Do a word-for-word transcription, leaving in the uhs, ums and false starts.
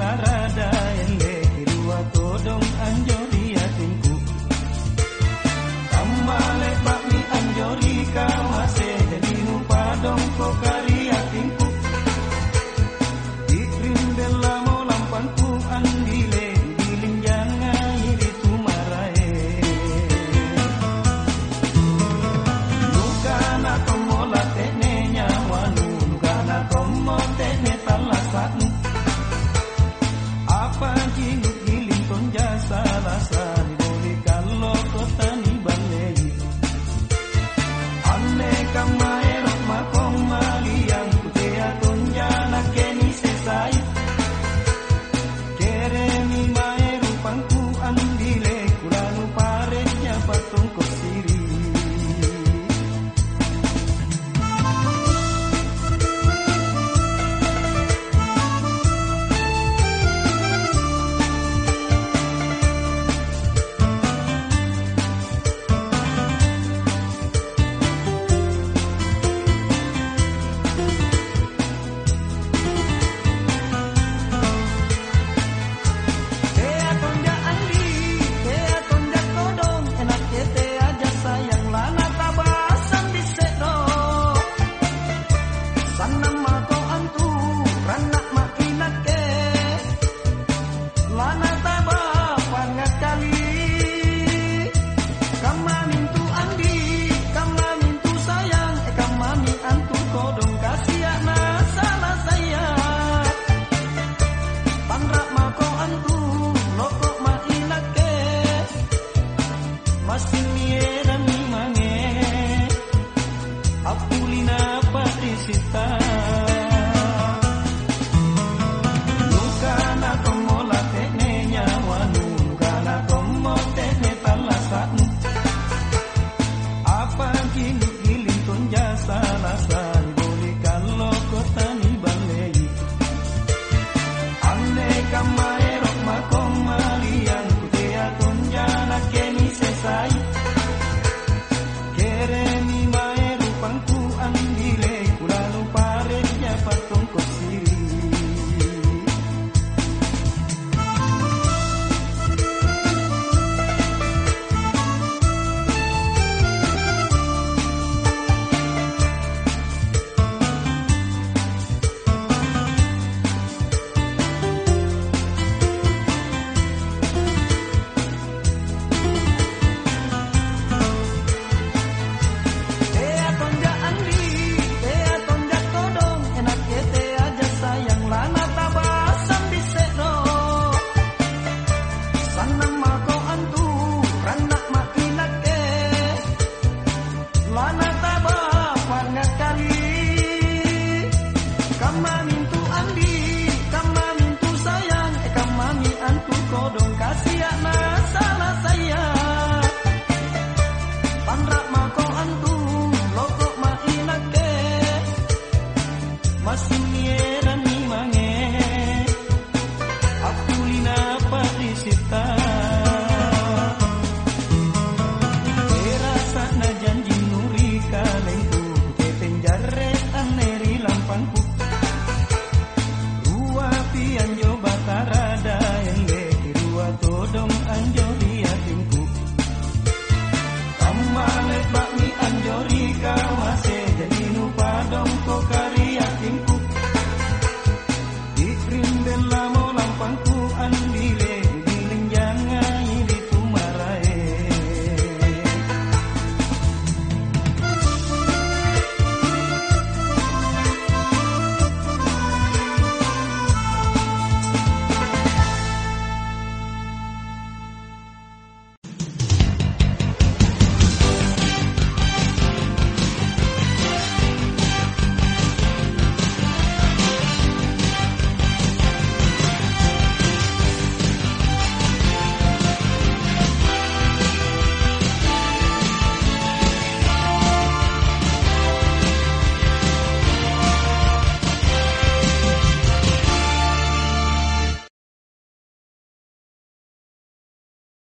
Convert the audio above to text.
karada ele kirua todong anjori atinku tambale bakmi anjori kamase jadi lupa dong kokari atinku ikrim bella mo lampanku andile giling jangan iri tumarae lukana komola tenenya wanu lukana komo tene talasan apa jinuk giling tonja salasa diboli kalau kota ni balai ane kamaero makong maliang kutea tonja nakeni sesai kere mi maeru pangku andile kulanu parenya patung kosiri Come on.